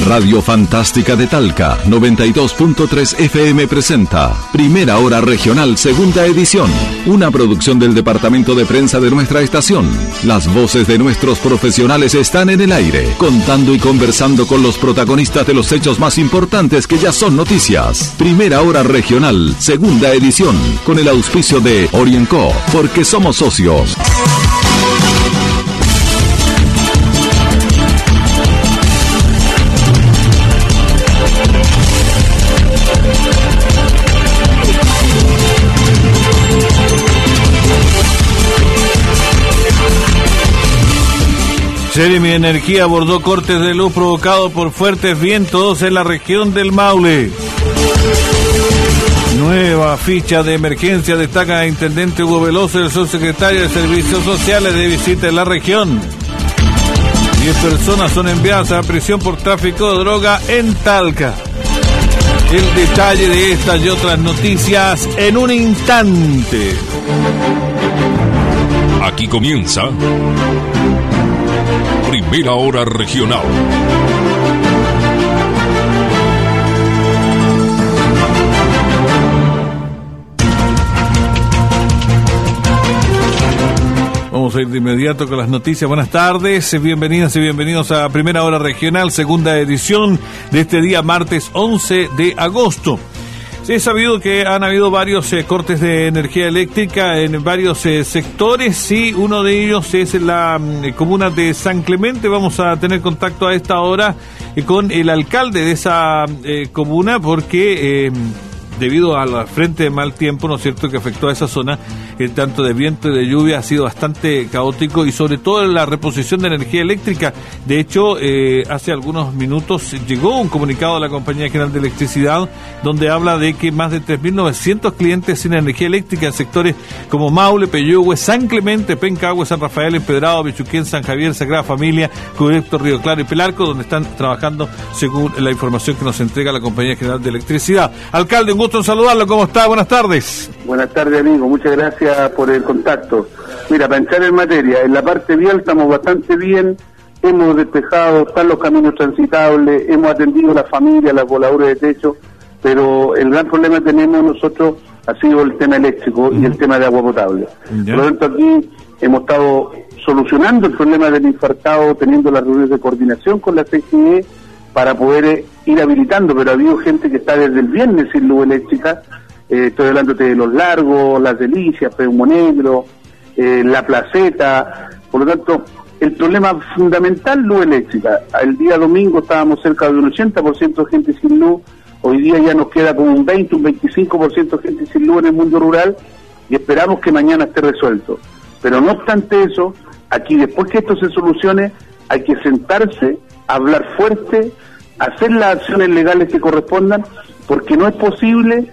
Radio Fantástica de Talca, 92.3 FM presenta Primera Hora Regional, segunda edición. Una producción del Departamento de Prensa de nuestra estación. Las voces de nuestros profesionales están en el aire, contando y conversando con los protagonistas de los hechos más importantes que ya son noticias. Primera Hora Regional, segunda edición, con el auspicio de Orienco, porque somos socios. Seremi Energía abordó cortes de luz provocados por fuertes vientos en la región del Maule. Nueva ficha de emergencia, destaca el intendente Hugo Veloso, el subsecretario de Servicios Sociales de visita en la región. 10 personas son enviadas a prisión por tráfico de droga en Talca. El detalle de estas y otras noticias en un instante. Aquí comienza Primera Hora Regional. Vamos a ir de inmediato con las noticias. Buenas tardes, bienvenidas y bienvenidos a Primera Hora Regional, segunda edición de este día martes 11 de agosto. Se ha sabido que han habido varios cortes de energía eléctrica en varios sectores, y uno de ellos es la comuna de San Clemente. Vamos a tener contacto a esta hora con el alcalde de esa comuna, porque debido al frente de mal tiempo, ¿no es cierto?, que afectó a esa zona, tanto de viento y de lluvia, ha sido bastante caótico, y sobre todo en la reposición de energía eléctrica. De hecho, hace algunos minutos llegó un comunicado de la Compañía General de Electricidad, donde habla de que más de 3.900 clientes sin energía eléctrica en sectores como Maule, Peyúgue, San Clemente, Pencahue, San Rafael, Empedrado, Bichuquén, San Javier, Sagrada Familia, Cubrecto, Río Claro y Pelarco, donde están trabajando según la información que nos entrega la Compañía General de Electricidad. Alcalde, un gusto en saludarlo. ¿Cómo está? Buenas tardes. Buenas tardes, amigo. Muchas gracias por el contacto. Mira, para entrar en materia, en la parte vial estamos bastante bien, hemos despejado, están los caminos transitables, hemos atendido a las familias, las voladuras de techo, pero el gran problema que tenemos nosotros ha sido el tema eléctrico y el tema de agua potable. Por lo tanto, aquí hemos estado solucionando el problema del infartado, teniendo las reuniones de coordinación con la CGE para poder ir habilitando, pero ha habido gente que está desde el viernes sin luz eléctrica. Estoy hablando de Los Largos, Las Delicias, Peumo Negro, La Placeta. Por lo tanto, el problema fundamental, luz eléctrica. El día domingo estábamos cerca de un 80% de gente sin luz. Hoy día ya nos queda como un 20, un 25% de gente sin luz en el mundo rural, y esperamos que mañana esté resuelto. Pero no obstante eso, aquí después que esto se solucione, hay que sentarse, hablar fuerte, hacer las acciones legales que correspondan, porque no es posible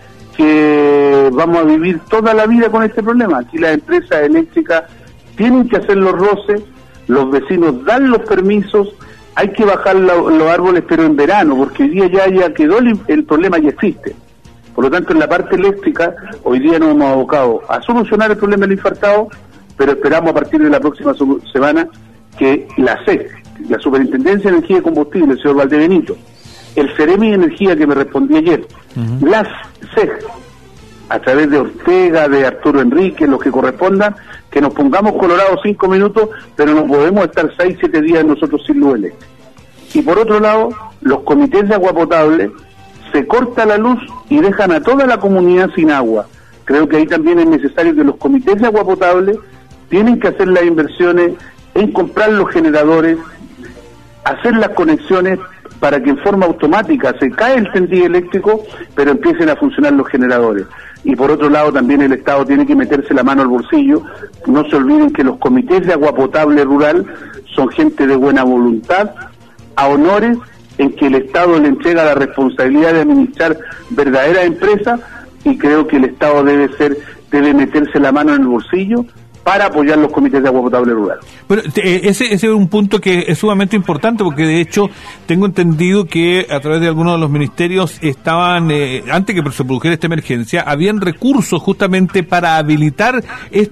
que vamos a vivir toda la vida con este problema. Aquí las empresas eléctricas tienen que hacer los roces, los vecinos dan los permisos, hay que bajar los árboles, pero en verano, porque hoy día ya quedó el problema, ya existe. Por lo tanto, en la parte eléctrica, hoy día nos hemos abocado a solucionar el problema del infartado, pero esperamos a partir de la próxima semana que la SEC, la Superintendencia de Energía y Combustible, el señor Valdebenito, el Seremi de Energía que me respondí ayer, las SEG, a través de Ortega, de Arturo Enrique, los que correspondan, que nos pongamos colorados 5 minutos, pero no podemos estar 6, 7 días nosotros sin luz eléctrica. Y por otro lado, los comités de agua potable, se corta la luz y dejan a toda la comunidad sin agua. Creo que ahí también es necesario que los comités de agua potable tienen que hacer las inversiones en comprar los generadores, hacer las conexiones para que en forma automática se cae el tendido eléctrico, pero empiecen a funcionar los generadores. Y por otro lado también el Estado tiene que meterse la mano al bolsillo. No se olviden que los comités de agua potable rural son gente de buena voluntad, a honores, en que el Estado le entrega la responsabilidad de administrar verdaderas empresas, y creo que el Estado debe meterse la mano en el bolsillo para apoyar los comités de agua potable rural. Bueno, ese es un punto que es sumamente importante, porque de hecho tengo entendido que a través de algunos de los ministerios estaban, antes que se produjera esta emergencia, habían recursos justamente para habilitar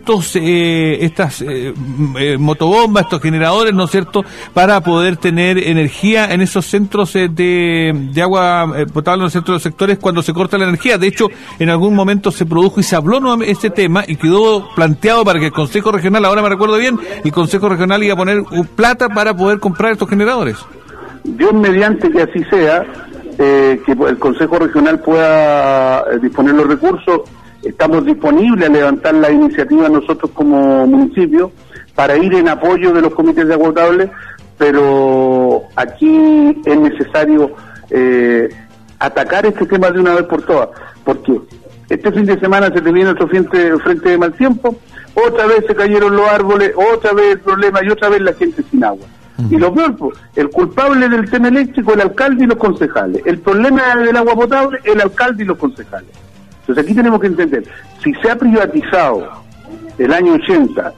estas motobombas, estos generadores, ¿no es cierto?, para poder tener energía en esos centros de agua potable, ¿no es cierto?, los sectores cuando se corta la energía. De hecho, en algún momento se produjo y se habló nuevamente este tema y quedó planteado para que el Consejo Regional, ahora me recuerdo bien, el Consejo Regional iba a poner plata para poder comprar estos generadores. Dios mediante que así sea, que el Consejo Regional pueda disponer los recursos. Estamos disponibles a levantar la iniciativa nosotros como municipio para ir en apoyo de los comités de agua potable, pero aquí es necesario atacar este tema de una vez por todas, porque este fin de semana se te viene otro frente de mal tiempo, otra vez se cayeron los árboles, otra vez el problema y otra vez la gente sin agua. Y lo peor, el culpable del tema eléctrico, el alcalde y los concejales. El problema del agua potable, el alcalde y los concejales. Entonces aquí tenemos que entender, si se ha privatizado el año 80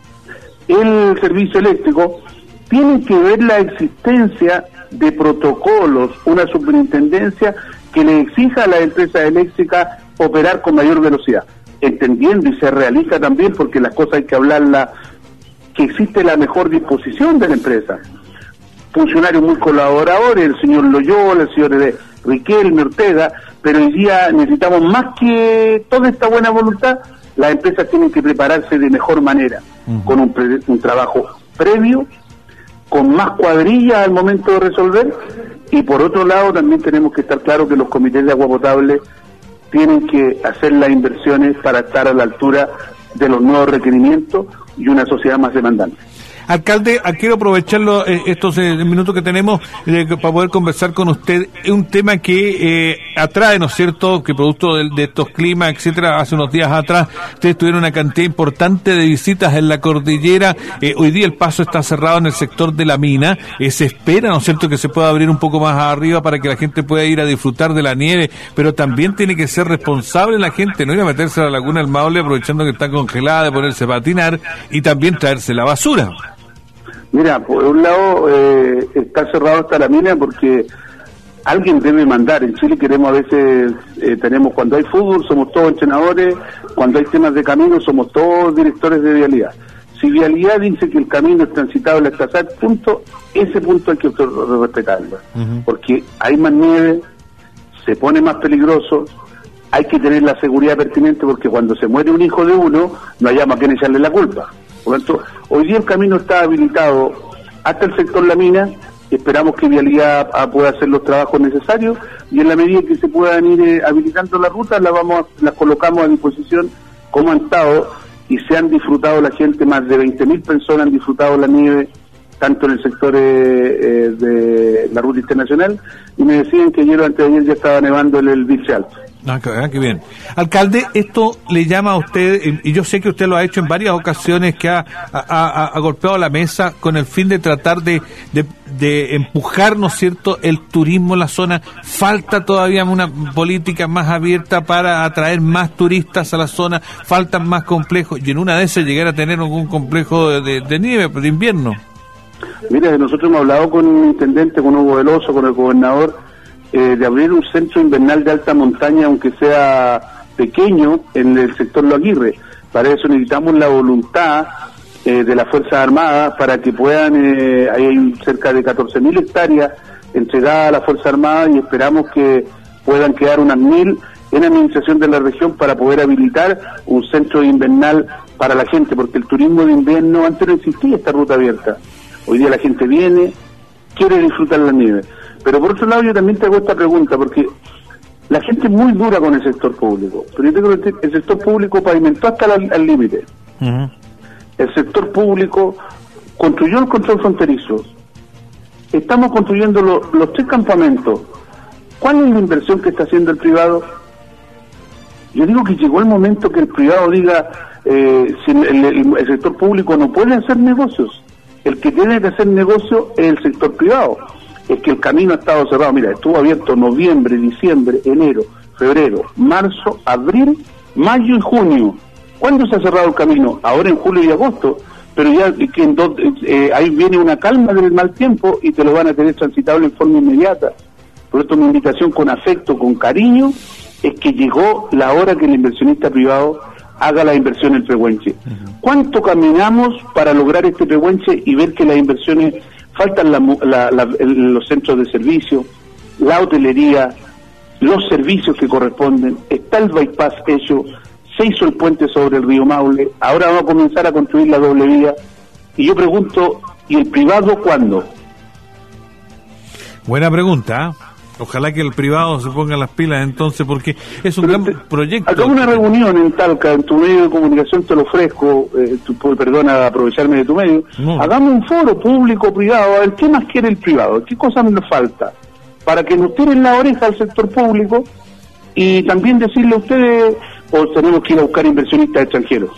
el servicio eléctrico, tienen que ver la existencia de protocolos, una superintendencia que le exija a las empresas eléctricas operar con mayor velocidad, entendiendo y se realiza también, porque las cosas hay que hablarlas, que existe la mejor disposición de la empresa. Funcionarios muy colaboradores, el señor Loyola, el señor Riquelme, Ortega, pero hoy día necesitamos más que toda esta buena voluntad, las empresas tienen que prepararse de mejor manera, con un trabajo previo, con más cuadrillas al momento de resolver, y por otro lado también tenemos que estar claros que los comités de agua potable tienen que hacer las inversiones para estar a la altura de los nuevos requerimientos y una sociedad más demandante. Alcalde, quiero aprovecharlo estos minutos que tenemos para poder conversar con usted. Es un tema que atrae, ¿no es cierto?, que producto de estos climas, etcétera. Hace unos días atrás ustedes tuvieron una cantidad importante de visitas en la cordillera. Hoy día el paso está cerrado en el sector de la mina. Se espera, ¿no es cierto?, que se pueda abrir un poco más arriba para que la gente pueda ir a disfrutar de la nieve, pero también tiene que ser responsable la gente, no ir a meterse a la laguna del Maule aprovechando que está congelada, de ponerse a patinar y también traerse la basura. Mira, por un lado está cerrado hasta la mina porque alguien debe mandar. En Chile queremos a veces, tenemos, cuando hay fútbol somos todos entrenadores, cuando hay temas de camino somos todos directores de vialidad. Si vialidad dice que el camino es transitable hasta tal punto, ese punto hay que respetarlo, porque hay más nieve, se pone más peligroso, hay que tener la seguridad pertinente, porque cuando se muere un hijo de uno, no hayamos a quien echarle la culpa. Por lo tanto, hoy día el camino está habilitado hasta el sector La Mina. Esperamos que Vialidad pueda hacer los trabajos necesarios y en la medida que se puedan ir habilitando las rutas, las colocamos a disposición como han estado y se han disfrutado la gente. Más de 20.000 personas han disfrutado la nieve, tanto en el sector de la ruta internacional, y me decían que ayer o antes de ayer ya estaba nevando el Virse Alto. Qué bien. Alcalde, esto le llama a usted, y yo sé que usted lo ha hecho en varias ocasiones, que ha golpeado la mesa con el fin de tratar de empujar, ¿no es cierto?, el turismo en la zona. Falta todavía una política más abierta para atraer más turistas a la zona, faltan más complejos, y en una de esas llegar a tener algún complejo de nieve, de invierno. Mira, nosotros hemos hablado con un intendente, con Hugo Veloso, con el gobernador, de abrir un centro invernal de alta montaña, aunque sea pequeño, en el sector Lo Aguirre. Para eso necesitamos la voluntad de las Fuerzas Armadas para que puedan, hay cerca de 14.000 hectáreas entregadas a las Fuerzas Armadas y esperamos que puedan quedar unas 1.000 en administración de la región para poder habilitar un centro invernal para la gente, porque el turismo de invierno, antes no existía esta ruta abierta. Hoy día la gente viene, quiere disfrutar la nieve. Pero por otro lado yo también te hago esta pregunta, porque la gente es muy dura con el sector público, pero yo creo que el sector público pavimentó hasta el límite. El sector público construyó el control fronterizo, estamos construyendo los 3 campamentos. ¿Cuál es la inversión que está haciendo el privado? Yo digo que llegó el momento que el privado diga, si el sector público no puede hacer negocios, el que tiene que hacer negocio es el sector privado. Es que el camino ha estado cerrado. Mira, estuvo abierto noviembre, diciembre, enero, febrero, marzo, abril, mayo y junio. ¿Cuándo se ha cerrado el camino? Ahora en julio y agosto, pero ya que ahí viene una calma del mal tiempo y te lo van a tener transitable en forma inmediata. Por esto mi invitación con afecto, con cariño, es que llegó la hora que el inversionista privado haga la inversión en Pehuenche. ¿Cuánto caminamos para lograr este Pehuenche y ver que las inversiones, faltan los centros de servicio, la hotelería, los servicios que corresponden, está el bypass hecho, se hizo el puente sobre el río Maule, ahora vamos a comenzar a construir la doble vía, y yo pregunto, ¿y el privado cuándo? Buena pregunta, ¿eh? Ojalá que el privado se ponga las pilas entonces, porque es un gran proyecto. Hagamos una reunión en Talca, en tu medio de comunicación te lo ofrezco, perdona aprovecharme de tu medio, hagamos un foro público-privado, a ver qué más quiere el privado, qué cosas nos falta, para que nos tiren la oreja al sector público y también decirle a ustedes, o tenemos que ir a buscar inversionistas extranjeros.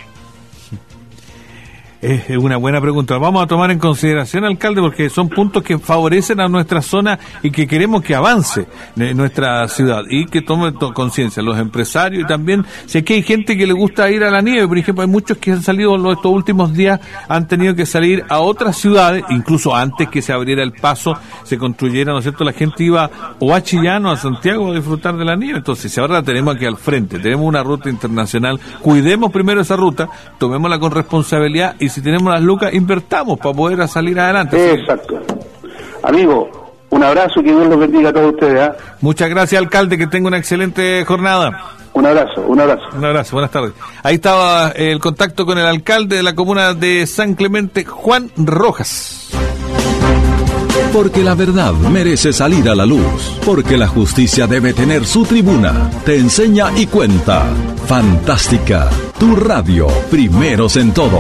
Es una buena pregunta. Vamos a tomar en consideración, alcalde, porque son puntos que favorecen a nuestra zona y que queremos que avance nuestra ciudad y que tome conciencia los empresarios y también, si aquí hay gente que le gusta ir a la nieve, por ejemplo, hay muchos que han salido estos últimos días, han tenido que salir a otras ciudades, incluso antes que se abriera el paso, se construyera, ¿no es cierto? La gente iba o a Chillán o a Santiago a disfrutar de la nieve. Entonces, si ahora la tenemos aquí al frente, tenemos una ruta internacional, cuidemos primero esa ruta, tomémosla con responsabilidad y si tenemos las lucas, invertamos para poder salir adelante. Exacto. Amigo, un abrazo y que Dios los bendiga a todos ustedes. Muchas gracias, alcalde, que tenga una excelente jornada. Un abrazo. Un abrazo, buenas tardes. Ahí estaba el contacto con el alcalde de la comuna de San Clemente, Juan Rojas. Porque la verdad merece salir a la luz, porque la justicia debe tener su tribuna. Te enseña y cuenta. Fantástica, tu radio, primeros en todo.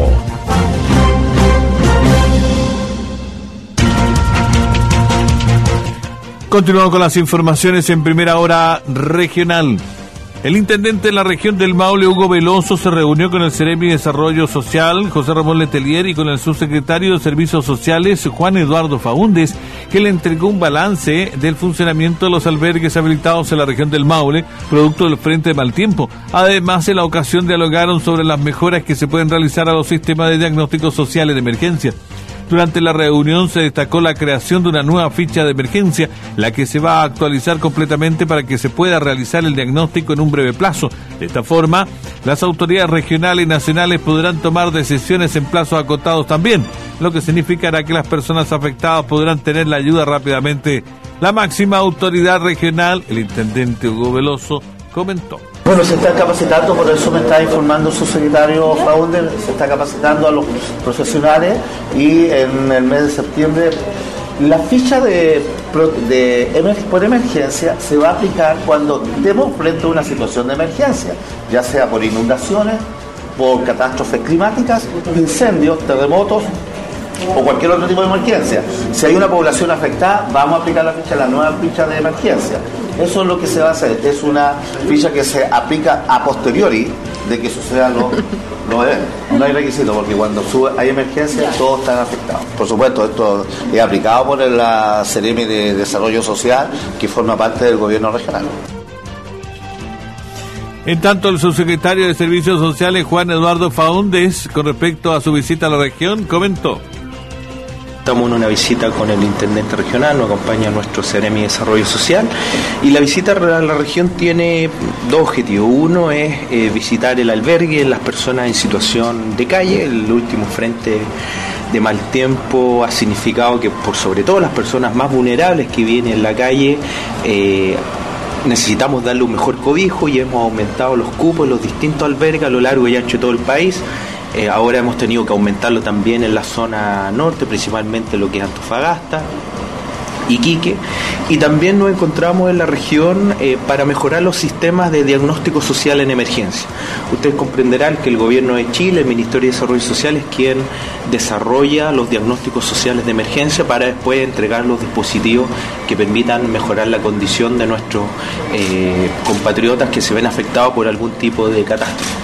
Continuamos con las informaciones en primera hora regional. El intendente de la región del Maule, Hugo Veloso, se reunió con el Ceremi de Desarrollo Social, José Ramón Letelier, y con el subsecretario de Servicios Sociales, Juan Eduardo Faúndez, que le entregó un balance del funcionamiento de los albergues habilitados en la región del Maule, producto del frente de mal tiempo. Además, en la ocasión dialogaron sobre las mejoras que se pueden realizar a los sistemas de diagnóstico social de emergencia. Durante la reunión se destacó la creación de una nueva ficha de emergencia, la que se va a actualizar completamente para que se pueda realizar el diagnóstico en un breve plazo. De esta forma, las autoridades regionales y nacionales podrán tomar decisiones en plazos acotados también, lo que significará que las personas afectadas podrán tener la ayuda rápidamente. La máxima autoridad regional, el intendente Hugo Veloso, comentó. Bueno, se está capacitando, por eso me está informando su secretario Faúndez, se está capacitando a los profesionales y en el mes de septiembre la ficha por emergencia se va a aplicar cuando estemos frente a una situación de emergencia, ya sea por inundaciones, por catástrofes climáticas, incendios, terremotos o cualquier otro tipo de emergencia. Si hay una población afectada, vamos a aplicar la nueva ficha de emergencia. Eso es lo que se va a hacer, es una ficha que se aplica a posteriori de que sucedan los eventos. No hay requisito, porque cuando hay emergencia todos están afectados. Por supuesto, esto es aplicado por la Ceremi de Desarrollo Social, que forma parte del gobierno regional. En tanto, el subsecretario de Servicios Sociales, Juan Eduardo Faúndez, con respecto a su visita a la región, comentó. Estamos en una visita con el intendente regional, nos acompaña nuestro Ceremi de Desarrollo Social, y la visita a la región tiene dos objetivos. Uno es visitar el albergue, las personas en situación de calle. El último frente de mal tiempo ha significado que, por sobre todo las personas más vulnerables que vienen en la calle, necesitamos darle un mejor cobijo, y hemos aumentado los cupos en los distintos albergues a lo largo y ancho de todo el país. Ahora hemos tenido que aumentarlo también en la zona norte, principalmente lo que es Antofagasta, Iquique, y también nos encontramos en la región para mejorar los sistemas de diagnóstico social en emergencia. Ustedes comprenderán que el Gobierno de Chile, el Ministerio de Desarrollo Social, es quien desarrolla los diagnósticos sociales de emergencia para después entregar los dispositivos que permitan mejorar la condición de nuestros compatriotas que se ven afectados por algún tipo de catástrofe.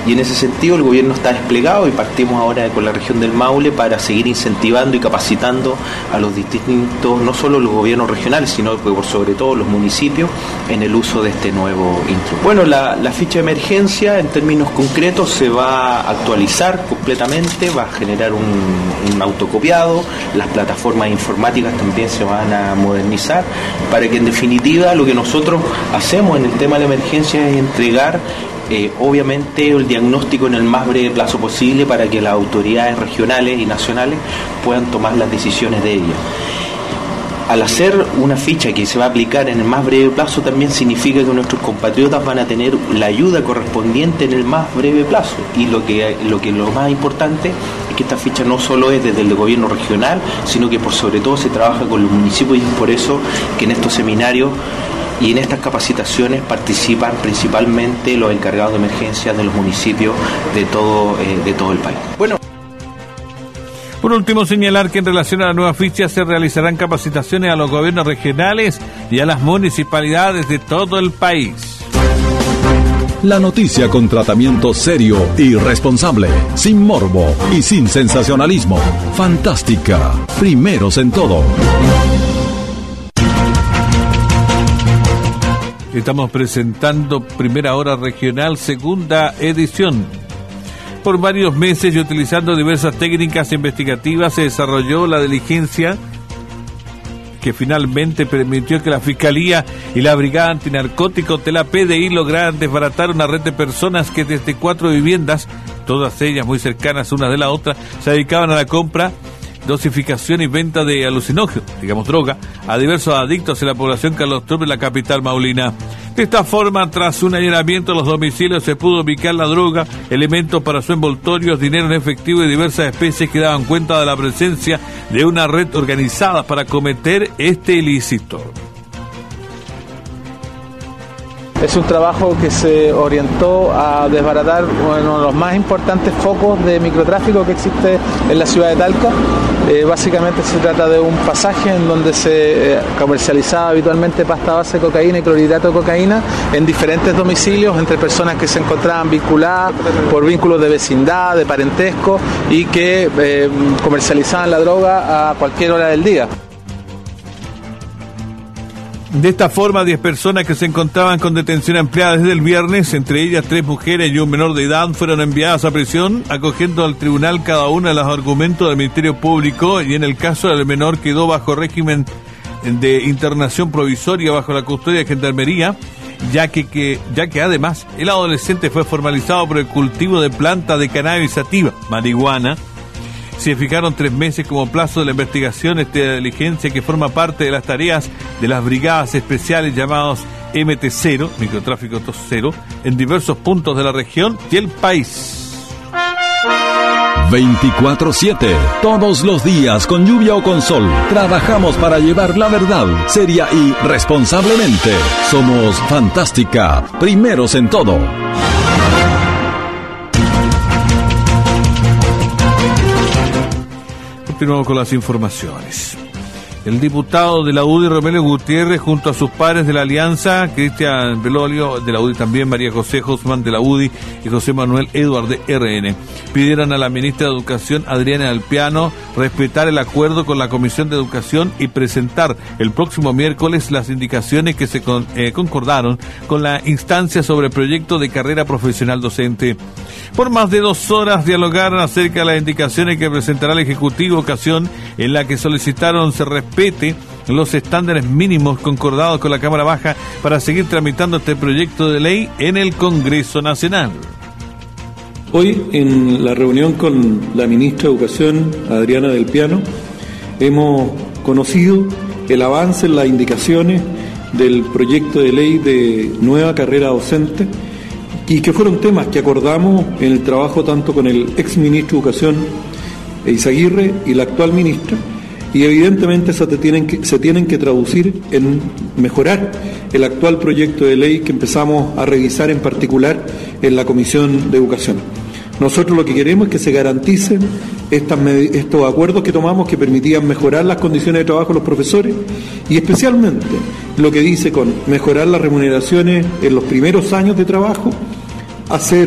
Y en ese sentido el gobierno está desplegado y partimos ahora con la región del Maule para seguir incentivando y capacitando a los distintos, no solo los gobiernos regionales, sino por sobre todo los municipios en el uso de este nuevo instrumento. Bueno, la ficha de emergencia en términos concretos se va a actualizar completamente, va a generar un autocopiado, las plataformas informáticas también se van a modernizar, para que en definitiva lo que nosotros hacemos en el tema de la emergencia es entregar obviamente el diagnóstico en el más breve plazo posible para que las autoridades regionales y nacionales puedan tomar las decisiones de ellas. Al hacer una ficha que se va a aplicar en el más breve plazo también significa que nuestros compatriotas van a tener la ayuda correspondiente en el más breve plazo, y lo más importante es que esta ficha no solo es desde el gobierno regional, sino que por sobre todo se trabaja con los municipios, y es por eso que en estos seminarios y en estas capacitaciones participan principalmente los encargados de emergencias de los municipios de todo el país. Bueno. Por último, señalar que en relación a la nueva ficha se realizarán capacitaciones a los gobiernos regionales y a las municipalidades de todo el país. La noticia con tratamiento serio y responsable, sin morbo y sin sensacionalismo. Fantástica, primeros en todo. Estamos presentando Primera Hora Regional, segunda edición. Por varios meses y utilizando diversas técnicas investigativas se desarrolló la diligencia que finalmente permitió que la Fiscalía y la Brigada Antinarcóticos de la PDI lograran desbaratar una red de personas que desde 4 viviendas, todas ellas muy cercanas una de la otra, se dedicaban a la compra, dosificación y venta de alucinógenos, digamos droga, a diversos adictos en la población Carlos Torres, la capital maulina. De esta forma, tras un allanamiento a los domicilios, se pudo ubicar la droga, elementos para su envoltorio, dinero en efectivo y diversas especies que daban cuenta de la presencia de una red organizada para cometer este ilícito. Es un trabajo que se orientó a desbaratar uno de los más importantes focos de microtráfico que existe en la ciudad de Talca. Básicamente se trata de un pasaje en donde se comercializaba habitualmente pasta base de cocaína y clorhidrato de cocaína en diferentes domicilios entre personas que se encontraban vinculadas por vínculos de vecindad, de parentesco, y que comercializaban la droga a cualquier hora del día. De esta forma, 10 personas que se encontraban con detención ampliada desde el viernes, entre ellas 3 mujeres y un menor de edad, fueron enviadas a prisión, acogiendo al tribunal cada uno de los argumentos del Ministerio Público, y en el caso del menor quedó bajo régimen de internación provisoria bajo la custodia de Gendarmería, ya que además el adolescente fue formalizado por el cultivo de planta de cannabis sativa, marihuana. Se fijaron 3 meses como plazo de la investigación de diligencia que forma parte de las tareas de las brigadas especiales llamadas MT0, Microtráfico 0, en diversos puntos de la región y el país. 24/7, todos los días, con lluvia o con sol, trabajamos para llevar la verdad, seria y responsablemente. Somos Fantástica, primeros en todo. Continuamos con las informaciones. El diputado de la UDI, Romelio Gutiérrez, junto a sus pares de la Alianza, Cristian Belolio de la UDI también, María José Hosman de la UDI y José Manuel Edward de RN, pidieron a la ministra de Educación, Adriana del Piano, respetar el acuerdo con la Comisión de Educación y presentar el próximo miércoles las indicaciones que se concordaron con la instancia sobre el proyecto de carrera profesional docente. Por más de 2 horas dialogaron acerca de las indicaciones que presentará el Ejecutivo, ocasión en la que solicitaron se respete los estándares mínimos concordados con la Cámara Baja para seguir tramitando este proyecto de ley en el Congreso Nacional. Hoy, en la reunión con la ministra de Educación, Adriana del Piano, hemos conocido el avance en las indicaciones del proyecto de ley de nueva carrera docente, y que fueron temas que acordamos en el trabajo tanto con el ex ministro de Educación, Eizaguirre, y la actual ministra, y evidentemente se tienen que traducir en mejorar el actual proyecto de ley que empezamos a revisar en particular en la Comisión de Educación. Nosotros lo que queremos es que se garanticen estos acuerdos que tomamos, que permitían mejorar las condiciones de trabajo de los profesores, y especialmente lo que dice con mejorar las remuneraciones en los primeros años de trabajo, hacer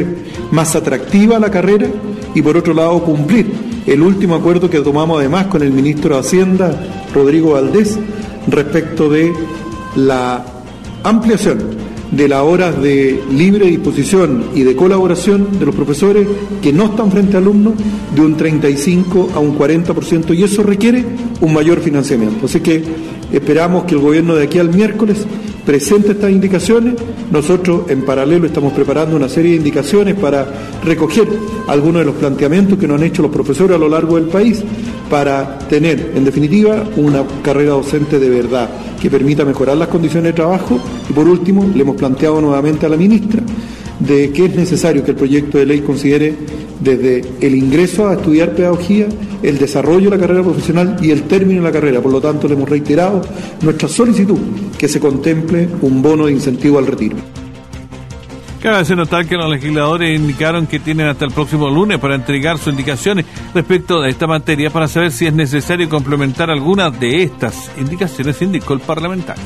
más atractiva la carrera y por otro lado cumplir el último acuerdo que tomamos además con el ministro de Hacienda, Rodrigo Valdés, respecto de la ampliación de las horas de libre disposición y de colaboración de los profesores que no están frente a alumnos de un 35 a un 40%, y eso requiere un mayor financiamiento. Así que esperamos que el gobierno de aquí al miércoles presente estas indicaciones. Nosotros en paralelo estamos preparando una serie de indicaciones para recoger algunos de los planteamientos que nos han hecho los profesores a lo largo del país para tener, en definitiva, una carrera docente de verdad que permita mejorar las condiciones de trabajo. Y por último, le hemos planteado nuevamente a la ministra de que es necesario que el proyecto de ley considere desde el ingreso a estudiar pedagogía, el desarrollo de la carrera profesional y el término de la carrera. Por lo tanto, le hemos reiterado nuestra solicitud que se contemple un bono de incentivo al retiro. Cabe hacer notar que los legisladores indicaron que tienen hasta el próximo lunes para entregar sus indicaciones respecto de esta materia para saber si es necesario complementar algunas de estas indicaciones, indicó el parlamentario.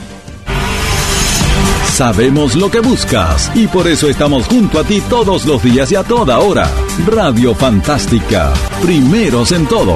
Sabemos lo que buscas y por eso estamos junto a ti todos los días y a toda hora. Radio Fantástica, primeros en todo.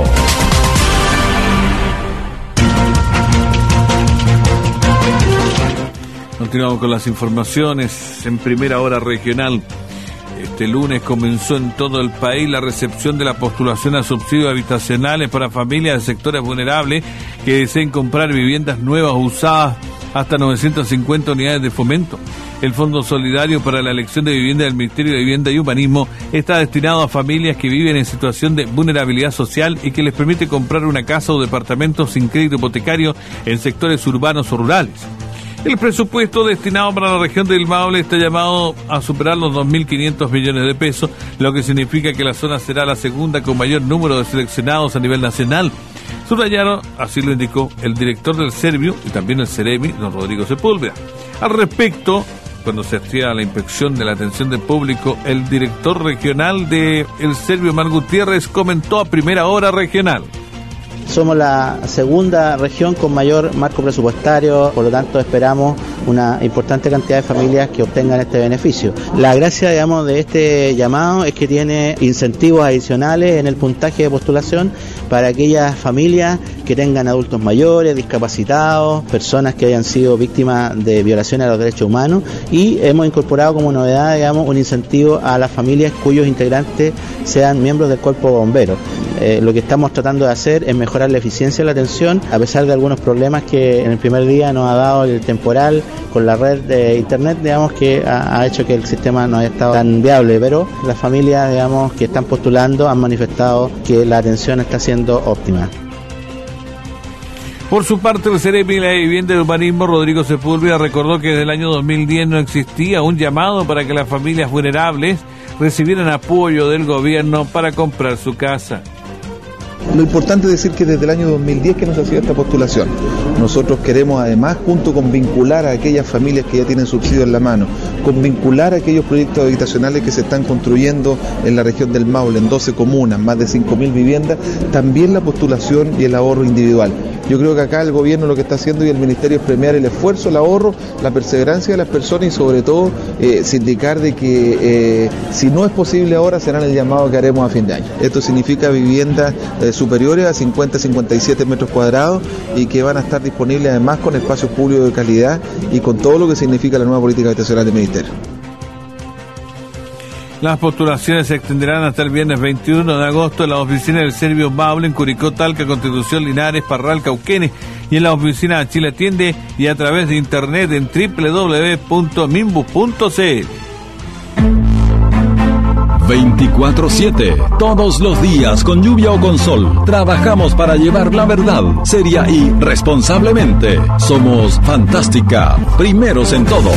Continuamos con las informaciones en Primera Hora Regional. Este lunes comenzó en todo el país la recepción de la postulación a subsidios habitacionales para familias de sectores vulnerables que deseen comprar viviendas nuevas o usadas hasta 950 unidades de fomento. El Fondo Solidario para la Elección de Vivienda del Ministerio de Vivienda y Urbanismo está destinado a familias que viven en situación de vulnerabilidad social y que les permite comprar una casa o departamento sin crédito hipotecario en sectores urbanos o rurales. El presupuesto destinado para la región del Maule está llamado a superar los 2.500 millones de pesos, lo que significa que la zona será la segunda con mayor número de seleccionados a nivel nacional. Subrayaron, así lo indicó el director del Servio y también el Ceremi, don Rodrigo Sepúlveda. Al respecto, cuando se hacía la inspección de la atención del público, el director regional de el Servio, Mar Gutiérrez, comentó a Primera Hora Regional. Somos la segunda región con mayor marco presupuestario, por lo tanto esperamos una importante cantidad de familias que obtengan este beneficio. La gracia, digamos, de este llamado es que tiene incentivos adicionales en el puntaje de postulación para aquellas familias que tengan adultos mayores, discapacitados, personas que hayan sido víctimas de violaciones a los derechos humanos, y hemos incorporado como novedad, digamos, un incentivo a las familias cuyos integrantes sean miembros del cuerpo de bomberos. Lo que estamos tratando de hacer es mejorar la eficiencia de la atención, a pesar de algunos problemas que en el primer día nos ha dado el temporal con la red de internet, digamos, que ha hecho que el sistema no haya estado tan viable, pero las familias, digamos, que están postulando han manifestado que la atención está siendo óptima. Por su parte, el Ceremi de la Vivienda y Urbanismo, Rodrigo Sepúlveda, recordó que desde el año 2010 no existía un llamado para que las familias vulnerables recibieran apoyo del gobierno para comprar su casa. Lo importante es decir que desde el año 2010 que nos hacía esta postulación. Nosotros queremos además, junto con vincular a aquellas familias que ya tienen subsidio en la mano, con vincular a aquellos proyectos habitacionales que se están construyendo en la región del Maule, en 12 comunas, más de 5.000 viviendas, también la postulación y el ahorro individual. Yo creo que acá el gobierno lo que está haciendo y el ministerio es premiar el esfuerzo, el ahorro, la perseverancia de las personas y sobre todo sindicar de que si no es posible ahora serán el llamado que haremos a fin de año. Esto significa viviendas superiores a 50-57 metros cuadrados y que van a estar disponibles además con espacios públicos de calidad y con todo lo que significa la nueva política habitacional del ministerio. Las postulaciones se extenderán hasta el viernes 21 de agosto en las oficinas del Servio Maule, en Curicó, Talca, Constitución, Linares, Parral, Cauquenes, y en las oficinas de Chile Atiende y a través de internet en www.minbus.cl. 24/7, todos los días, con lluvia o con sol, trabajamos para llevar la verdad, seria y responsablemente. Somos Fantástica, primeros en todo.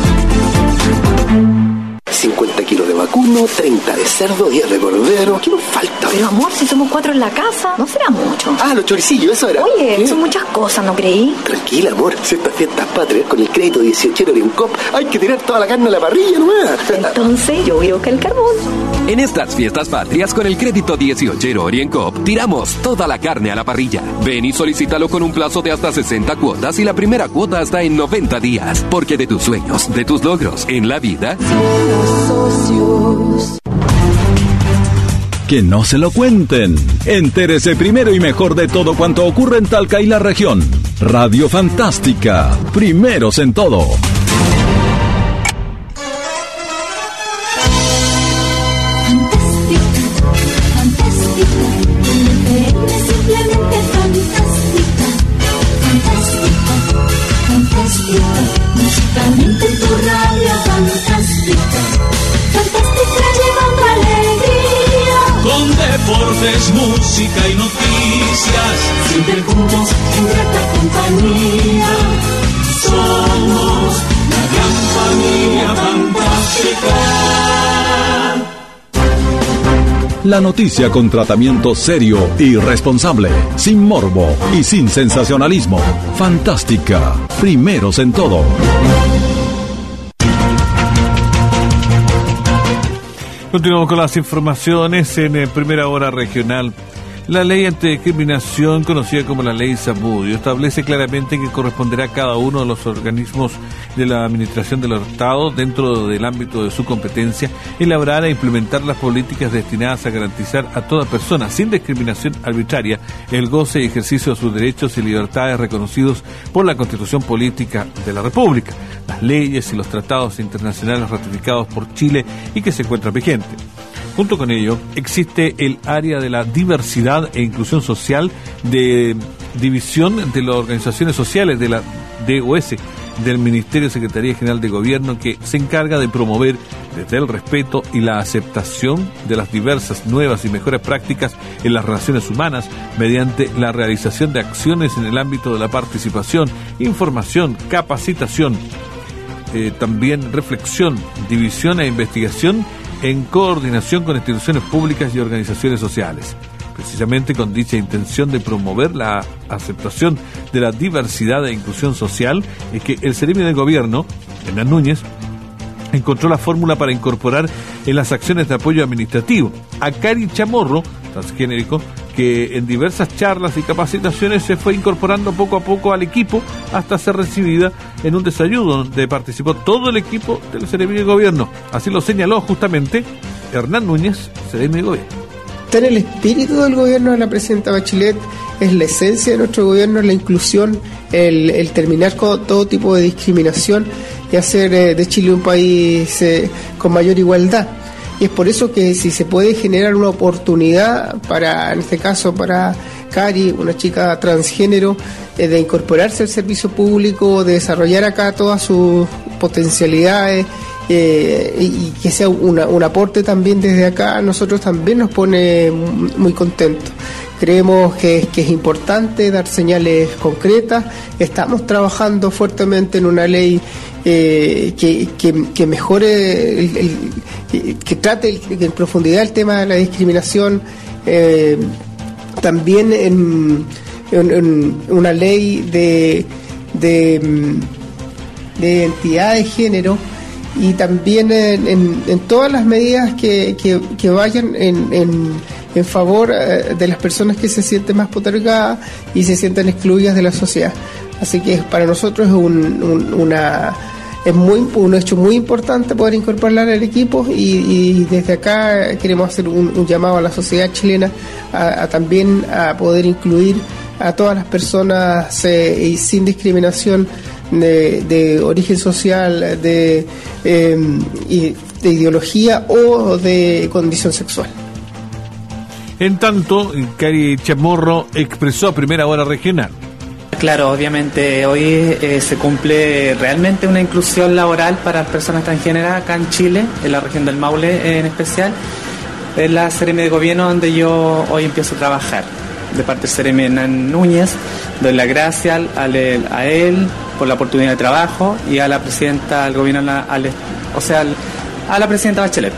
50 kilos de vacuno, 30 de cerdo, 10 de cordero. ¿Qué nos falta? Pero amor, si somos 4 en la casa, no será mucho. Ah, los choricillos, eso era. Oye, ¿qué? Son muchas cosas, ¿no creí? Tranquila, amor, si estas fiestas patrias con el crédito 18 Oriencoop hay que tirar toda la carne a la parrilla nomás. Entonces yo voy a buscar el carbón. En estas fiestas patrias con el crédito 18 Oriencoop tiramos toda la carne a la parrilla. Ven y solicítalo con un plazo de hasta 60 cuotas y la primera cuota hasta en 90 días. Porque de tus sueños, de tus logros en la vida... Que no se lo cuenten. Entérese primero y mejor de todo cuanto ocurre en Talca y la región. Radio Fantástica, primeros en todo. Musicalmente en tu radio fantástica, fantástica llevando alegría. Con deportes, música y noticias, siempre juntos en grata compañía. Somos la gran familia fantástica. La noticia con tratamiento serio y responsable, sin morbo y sin sensacionalismo. Fantástica, primeros en todo. Continuamos con las informaciones en Primera Hora Regional. La ley antidiscriminación, conocida como la ley Zamudio, establece claramente que corresponderá a cada uno de los organismos de la administración del Estado, dentro del ámbito de su competencia, elaborar e implementar las políticas destinadas a garantizar a toda persona, sin discriminación arbitraria, el goce y ejercicio de sus derechos y libertades reconocidos por la Constitución Política de la República, las leyes y los tratados internacionales ratificados por Chile y que se encuentran vigentes. Junto con ello, existe el área de la diversidad e inclusión social de división de las organizaciones sociales de la DOS, del Ministerio de Secretaría General de Gobierno, que se encarga de promover desde el respeto y la aceptación de las diversas nuevas y mejores prácticas en las relaciones humanas mediante la realización de acciones en el ámbito de la participación, información, capacitación, también reflexión, división e investigación en coordinación con instituciones públicas y organizaciones sociales. Precisamente con dicha intención de promover la aceptación de la diversidad e inclusión social, es que el Seremi del Gobierno, Hernán Núñez, encontró la fórmula para incorporar en las acciones de apoyo administrativo a Cari Chamorro, transgénerico, que en diversas charlas y capacitaciones se fue incorporando poco a poco al equipo hasta ser recibida en un desayuno donde participó todo el equipo del Seremi del Gobierno. Así lo señaló justamente Hernán Núñez, Seremi del Gobierno. Está en el espíritu del gobierno de la presidenta Bachelet, es la esencia de nuestro gobierno, la inclusión, el terminar con todo tipo de discriminación y hacer de Chile un país con mayor igualdad. Y es por eso que si se puede generar una oportunidad para, en este caso, para Cari, una chica transgénero, de incorporarse al servicio público, de desarrollar acá todas sus potencialidades, y que sea un aporte también desde acá, a nosotros también nos pone muy contentos. Creemos que es importante dar señales concretas. Estamos trabajando fuertemente en una ley que mejore, que trate en profundidad el tema de la discriminación, también en una ley de identidad de género, y también en todas las medidas que vayan en favor de las personas que se sienten más postergadas y se sienten excluidas de la sociedad. Así que para nosotros es un hecho muy importante poder incorporarla al equipo, y desde acá queremos hacer un llamado a la sociedad chilena también a poder incluir a todas las personas y sin discriminación de origen social, de ideología o de condición sexual. En tanto, Cari Chamorro expresó a Primera Hora Regional. Claro, obviamente hoy se cumple realmente una inclusión laboral para las personas transgéneras acá en Chile, en la región del Maule en especial. Es la Seremi de Gobierno donde yo hoy empiezo a trabajar. De parte del Seremi Hernán Núñez, doy las gracias a él por la oportunidad de trabajo, y a la presidenta del gobierno, a la presidenta Bachelet.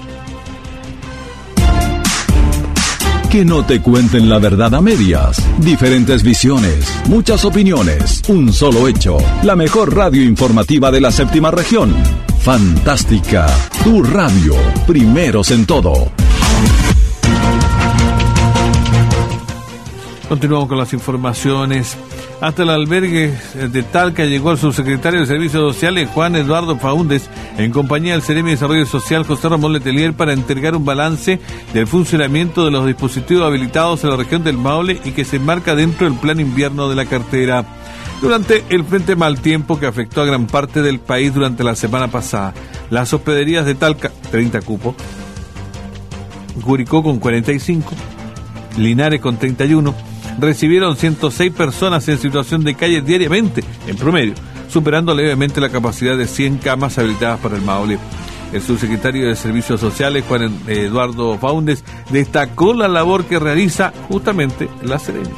Que no te cuenten la verdad a medias. Diferentes visiones, muchas opiniones, un solo hecho. La mejor radio informativa de la séptima región. Fantástica, tu radio, primeros en todo. Continuamos con las informaciones. Hasta el albergue de Talca llegó el subsecretario de Servicios Sociales, Juan Eduardo Faúndez, en compañía del Seremi de Desarrollo Social, José Ramón Letelier, para entregar un balance del funcionamiento de los dispositivos habilitados en la región del Maule y que se enmarca dentro del plan invierno de la cartera. Durante el frente mal tiempo que afectó a gran parte del país durante la semana pasada, las hospederías de Talca, 30 cupos, Curicó con 45, Linares con 31, recibieron 106 personas en situación de calle diariamente, en promedio, superando levemente la capacidad de 100 camas habilitadas para el Maule. El subsecretario de Servicios Sociales, Juan Eduardo Faúndez, destacó la labor que realiza justamente la Seremi.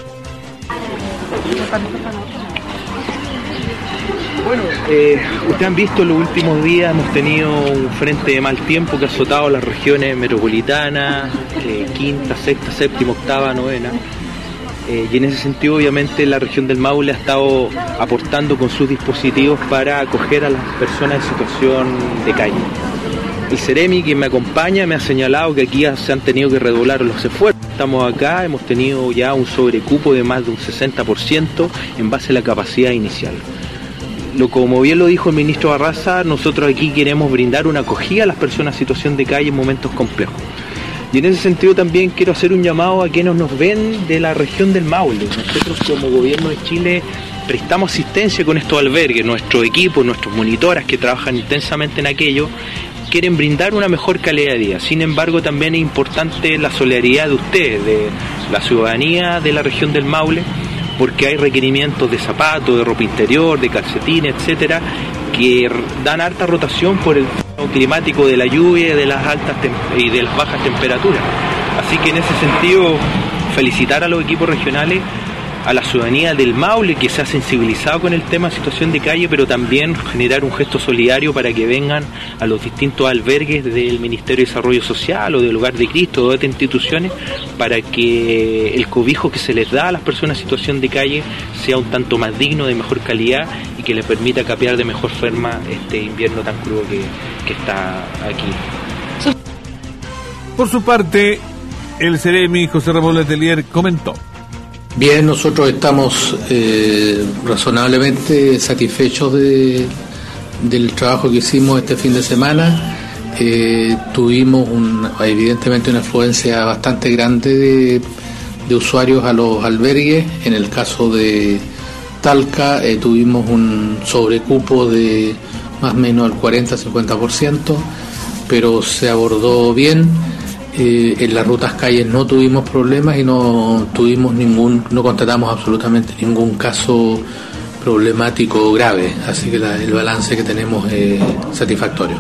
Bueno, ustedes han visto en los últimos días hemos tenido un frente de mal tiempo que ha azotado las regiones metropolitanas, quinta, sexta, séptima, octava, novena. Y en ese sentido, obviamente, la región del Maule ha estado aportando con sus dispositivos para acoger a las personas en situación de calle. El Seremi, quien me acompaña, me ha señalado que aquí se han tenido que redoblar los esfuerzos. Estamos acá, hemos tenido ya un sobrecupo de más de un 60% en base a la capacidad inicial. Como bien lo dijo el ministro Barraza, nosotros aquí queremos brindar una acogida a las personas en situación de calle en momentos complejos. Y en ese sentido también quiero hacer un llamado a quienes nos ven de la región del Maule. Nosotros como gobierno de Chile prestamos asistencia con estos albergues, nuestro equipo, nuestros monitoras que trabajan intensamente en aquello, quieren brindar una mejor calidad de vida. Sin embargo, también es importante la solidaridad de ustedes, de la ciudadanía de la región del Maule, porque hay requerimientos de zapatos, de ropa interior, de calcetines, etcétera, que dan alta rotación por el climático de la lluvia y de las altas y de las bajas temperaturas. Así que en ese sentido, felicitar a los equipos regionales, a la ciudadanía del Maule que se ha sensibilizado con el tema de situación de calle, pero también generar un gesto solidario para que vengan a los distintos albergues del Ministerio de Desarrollo Social o del Hogar de Cristo o de otras instituciones para que el cobijo que se les da a las personas en situación de calle sea un tanto más digno, de mejor calidad y que les permita capear de mejor forma este invierno tan crudo que está aquí. Por su parte, el Seremi José Ramón Letelier comentó: bien, nosotros estamos razonablemente satisfechos del trabajo que hicimos este fin de semana. Tuvimos evidentemente una afluencia bastante grande de usuarios a los albergues. En el caso de Talca tuvimos un sobrecupo de más o menos el 40-50%, pero se abordó bien. En las rutas calles no tuvimos problemas y no constatamos absolutamente ningún caso problemático o grave, así que el balance que tenemos es satisfactorio.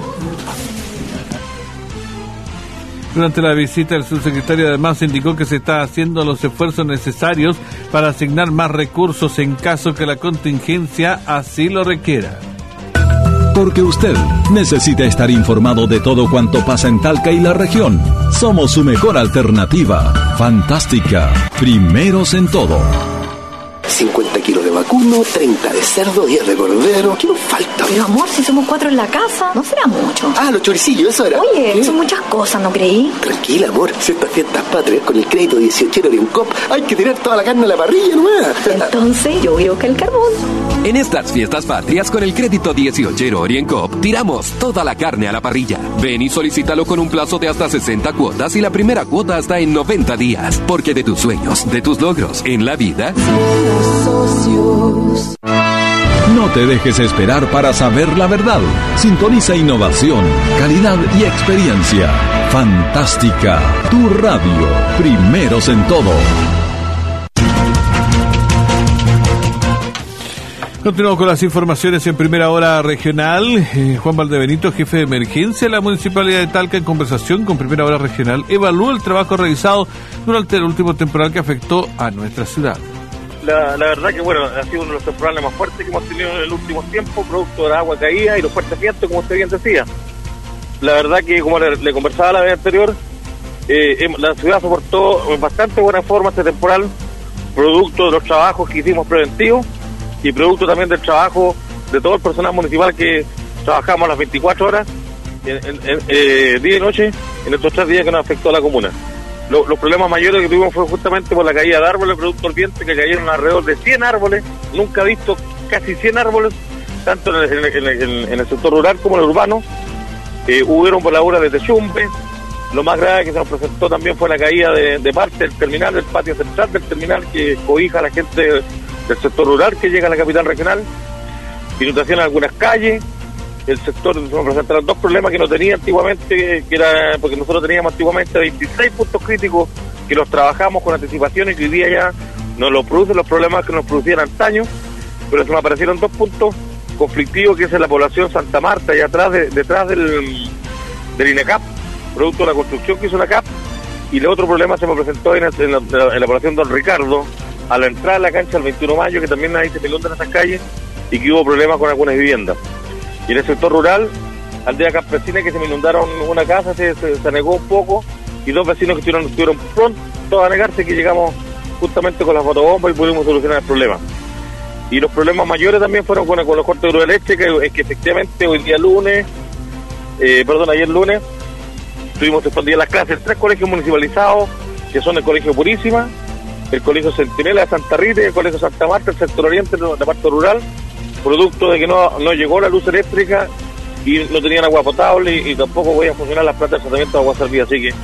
Durante la visita, el subsecretario además indicó que se está haciendo los esfuerzos necesarios para asignar más recursos en caso que la contingencia así lo requiera. Porque usted necesita estar informado de todo cuanto pasa en Talca y la región. Somos su mejor alternativa. Fantástica. Primeros en todo. 50 kilos de vacuno, 30 de cerdo, 10 de cordero. ¿Qué nos falta? Pero amor, si somos 4 en la casa, no será mucho. Ah, los choricillos, eso era. Oye, son muchas cosas, ¿no creí? Tranquila, amor. Si estas fiestas patrias con el crédito 18 OrienCop, hay que tirar toda la carne a la parrilla nomás. Entonces, yo voy a buscar el carbón. En estas fiestas patrias con el crédito 18 OrienCop, tiramos toda la carne a la parrilla. Ven y solicítalo con un plazo de hasta 60 cuotas y la primera cuota hasta en 90 días. Porque de tus sueños, de tus logros en la vida... No te dejes esperar para saber la verdad. Sintoniza innovación, calidad y experiencia. Fantástica, tu radio. Primeros en todo. Continuamos con las informaciones en primera hora regional. Juan Valdebenito, jefe de emergencia de la Municipalidad de Talca, en conversación con Primera Hora Regional, evaluó el trabajo realizado durante el último temporal que afectó a nuestra ciudad. La verdad que bueno, ha sido uno de los temporales más fuertes que hemos tenido en el último tiempo, producto de la agua caída y los fuertes vientos, como usted bien decía. La verdad que, como le conversaba la vez anterior, la ciudad soportó en bastante buena forma este temporal, producto de los trabajos que hicimos preventivos y producto también del trabajo de todo el personal municipal que trabajamos las 24 horas, día y noche, en estos 3 días que nos afectó a la comuna. Los problemas mayores que tuvimos fue justamente por la caída de árboles, producto del viento, que cayeron alrededor de 100 árboles, nunca he visto casi 100 árboles, tanto en el sector rural como en el urbano. Hubieron voladuras de techumbre. Lo más grave que se nos presentó también fue la caída de parte del terminal, del patio central del terminal, que cobija a la gente del sector rural que llega a la capital regional. Inundación en algunas calles. El sector, se nos presentaron dos problemas que no tenía antiguamente, que era porque nosotros teníamos antiguamente 26 puntos críticos que los trabajamos con anticipación y que hoy día ya no los producen los problemas que nos producían antaño, pero se me aparecieron dos puntos conflictivos, que es en la población Santa Marta, allá atrás, detrás del INECAP, producto de la construcción que hizo la CAP, y el otro problema se me presentó en la población Don Ricardo, a la entrada de la cancha del 21 de mayo, que también ahí se inundan esas calles, y que hubo problemas con algunas viviendas. Y en el sector rural, aldea campesina, que se me inundaron una casa, se anegó un poco, y dos vecinos que estuvieron pronto a negarse, que llegamos justamente con las fotobombas y pudimos solucionar el problema. Y los problemas mayores también fueron con los cortes de luz eléctrica, que efectivamente ayer lunes, tuvimos suspendidas las clases en 3 colegios municipalizados, que son el Colegio Purísima, el Colegio Centinela de Santa Rita y el Colegio Santa Marta, el sector oriente de la parte rural, producto de que no llegó la luz eléctrica y no tenían agua potable y tampoco voy a funcionar las plantas de tratamiento de agua servida, así que...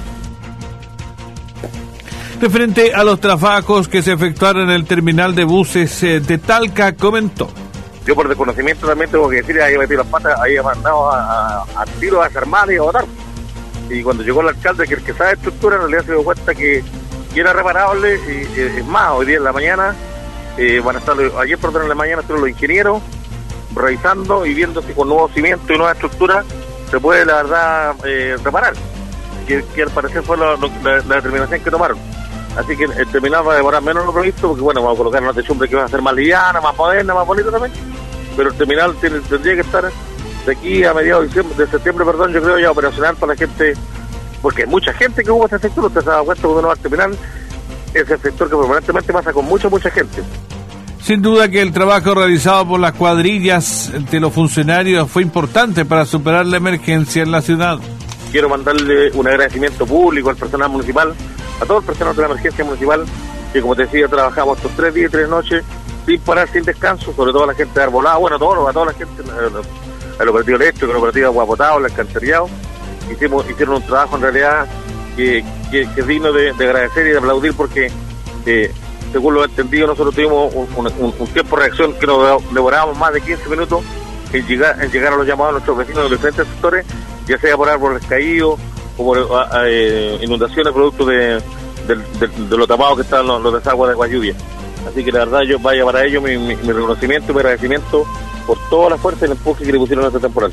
Referente a los trabajos que se efectuaron en el terminal de buses de Talca, comentó: yo por desconocimiento también tengo que decir, ahí metí las patas, ahí he mandado a tiro a desarmar y a botar. Y cuando llegó el alcalde, que el que sabe estructura, en realidad se dio cuenta que era reparable, y es más, hoy día en la mañana, van a estar, ayer en la mañana estuvieron los ingenieros revisando y viendo si con nuevo cimiento y nueva estructura se puede, la verdad, reparar, que al parecer fue la determinación que tomaron. Así que el terminal va a demorar menos lo previsto, porque bueno, vamos a colocar una techumbre que va a ser más liviana, más moderna, más bonita también, pero el terminal tendría que estar de aquí a mediados de septiembre, yo creo, ya operacional para la gente, porque hay mucha gente que ocupa ese sector. Usted se da cuenta cuando uno va al terminal, es el sector que permanentemente pasa con mucha gente. Sin duda que el trabajo realizado por las cuadrillas de los funcionarios fue importante para superar la emergencia en la ciudad. Quiero mandarle un agradecimiento público al personal municipal, a todo el personal de la emergencia municipal, que como te decía, trabajamos estos 3 días y 3 noches sin parar, sin descanso, sobre todo a la gente de Arbolado, bueno, a toda la gente, al operativo eléctrico, al operativo agua potable, al alcantarillado. Hicieron un trabajo en realidad que es digno de agradecer y de aplaudir, porque según lo entendido, nosotros tuvimos un tiempo de reacción que nos devorábamos más de 15 minutos en llegar a los llamados de nuestros vecinos de los diferentes sectores, ya sea por árboles caídos o por inundaciones producto de lo tapado que están los desaguas de agua lluvia. Así que la verdad, yo vaya para ello mi reconocimiento y mi agradecimiento por toda la fuerza y el empuje que le pusieron a esta temporada.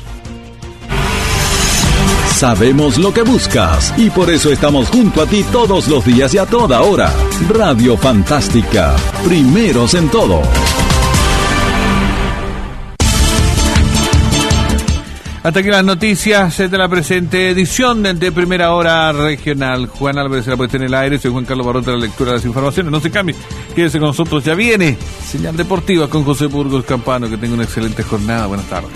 Sabemos lo que buscas y por eso estamos junto a ti todos los días y a toda hora. Radio Fantástica, primeros en todo. Hasta aquí las noticias de la presente edición de Primera Hora Regional. Juan Álvarez se la puesta en el aire, soy Juan Carlos Barrón de la lectura de las informaciones. No se cambie, quédese con nosotros, ya viene Señal Deportiva con José Burgos Campano. Que tenga una excelente jornada, buenas tardes.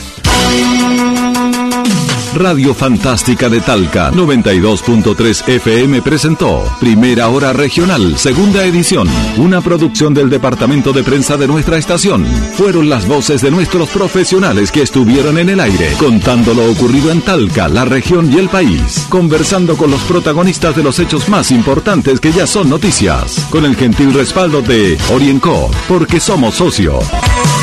Radio Fantástica de Talca 92.3 FM presentó Primera Hora Regional, segunda edición, una producción del departamento de prensa de nuestra estación. Fueron las voces de nuestros profesionales que estuvieron en el aire, contando lo ocurrido en Talca, la región y el país, conversando con los protagonistas de los hechos más importantes que ya son noticias, con el gentil respaldo de Orienco, porque somos socios.